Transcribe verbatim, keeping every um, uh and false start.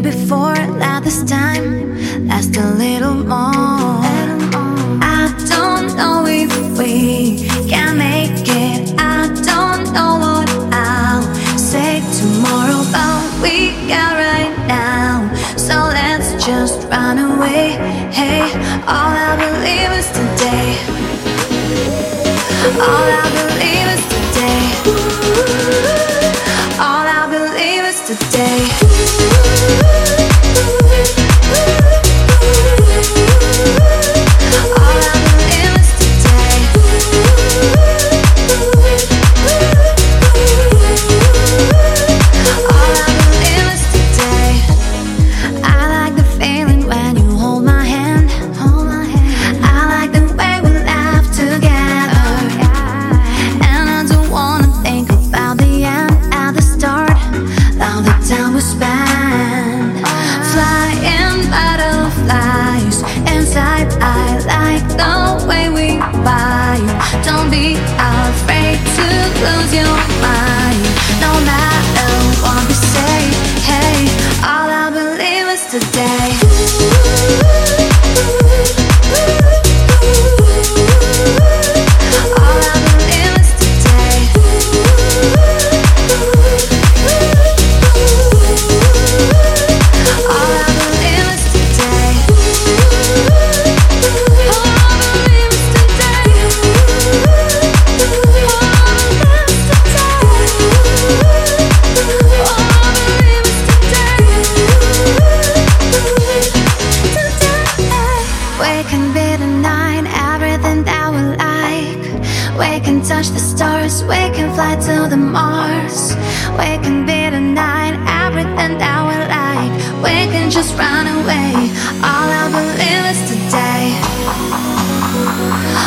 before, let this time last a little more. I don't know if we can make it. I don't know what I'll say tomorrow, but we got right now. So let's just run away. Hey, all I believe is today. All I believe is today. All I believe is today. All I believe is today. All I believe is today. I like the feeling when you hold my hand. Hold my hand. I like the way we laugh together. And I don't wanna think about the end at the start. All the time we spend flying butterflies inside. I like the way we vibe. Don't be afraid to lose your mind. No matter what we say, hey, all I believe is today. All I believe is today. All I believe is today. All I believe is today. All I believe is today. All I believe is today. We can be the night, everything that we like. We can touch the stars, we can fly to the Mars. We can be the night, everything that we like. We can just run away. All I believe is today.